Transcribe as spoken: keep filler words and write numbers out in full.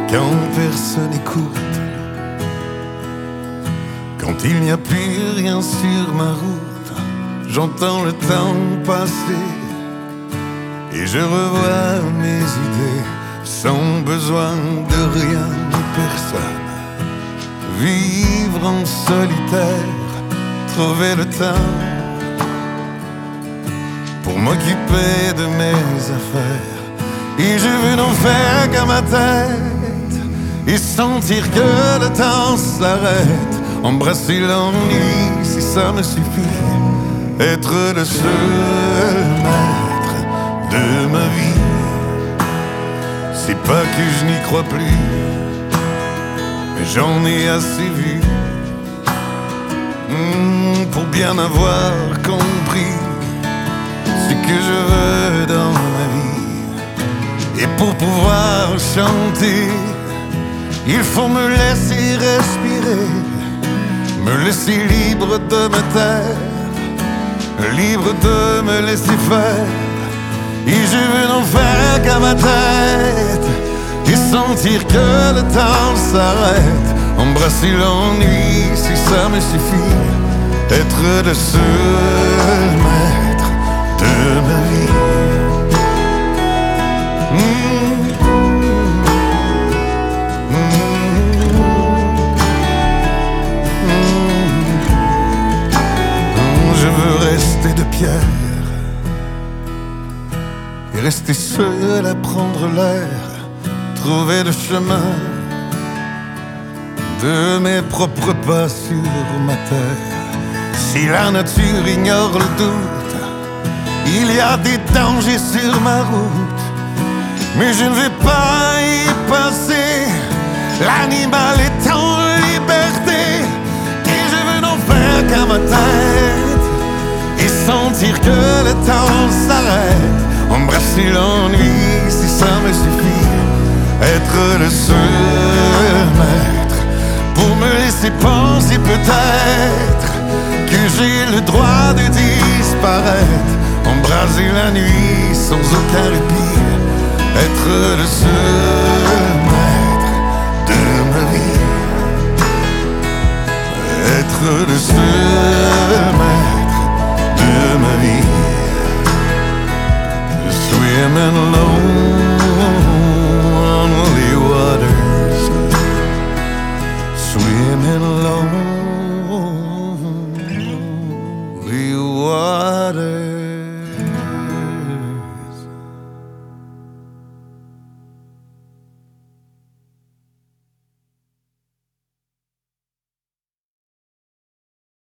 quand personne écoute, quand il n'y a plus rien sur ma route, j'entends le temps passer et je revois mes idées sans besoin de rien ni personne. Vivre en solitaire, trouver le temps pour m'occuper de mes affaires. Et je veux n'en faire qu'à ma tête et sentir que le temps s'arrête. Embrasser l'ennui si ça me suffit, être le seul maître de ma vie. C'est pas que je n'y crois plus, mais j'en ai assez vu mmh, pour bien avoir compris ce que je veux dans ma vie. Et pour pouvoir chanter, il faut me laisser respirer, me laisser libre de me taire, libre de me laisser faire. Et je veux n'en faire qu'à ma tête et sentir que le temps s'arrête. Embrasser l'ennui si ça me suffit, être le seul maître de ma vie. Mmh. Rester de pierre et rester seul à prendre l'air, trouver le chemin de mes propres pas sur ma terre. Si la nature ignore le doute, il y a des dangers sur ma route, mais je ne vais pas y passer. L'animal est en liberté et je veux n'en faire qu'à ma tête et sentir que le temps s'arrête. Embrasser l'ennui si ça me suffit, être le seul maître pour me laisser penser peut-être que j'ai le droit de disparaître. Embraser la nuit sans aucun répit, être le seul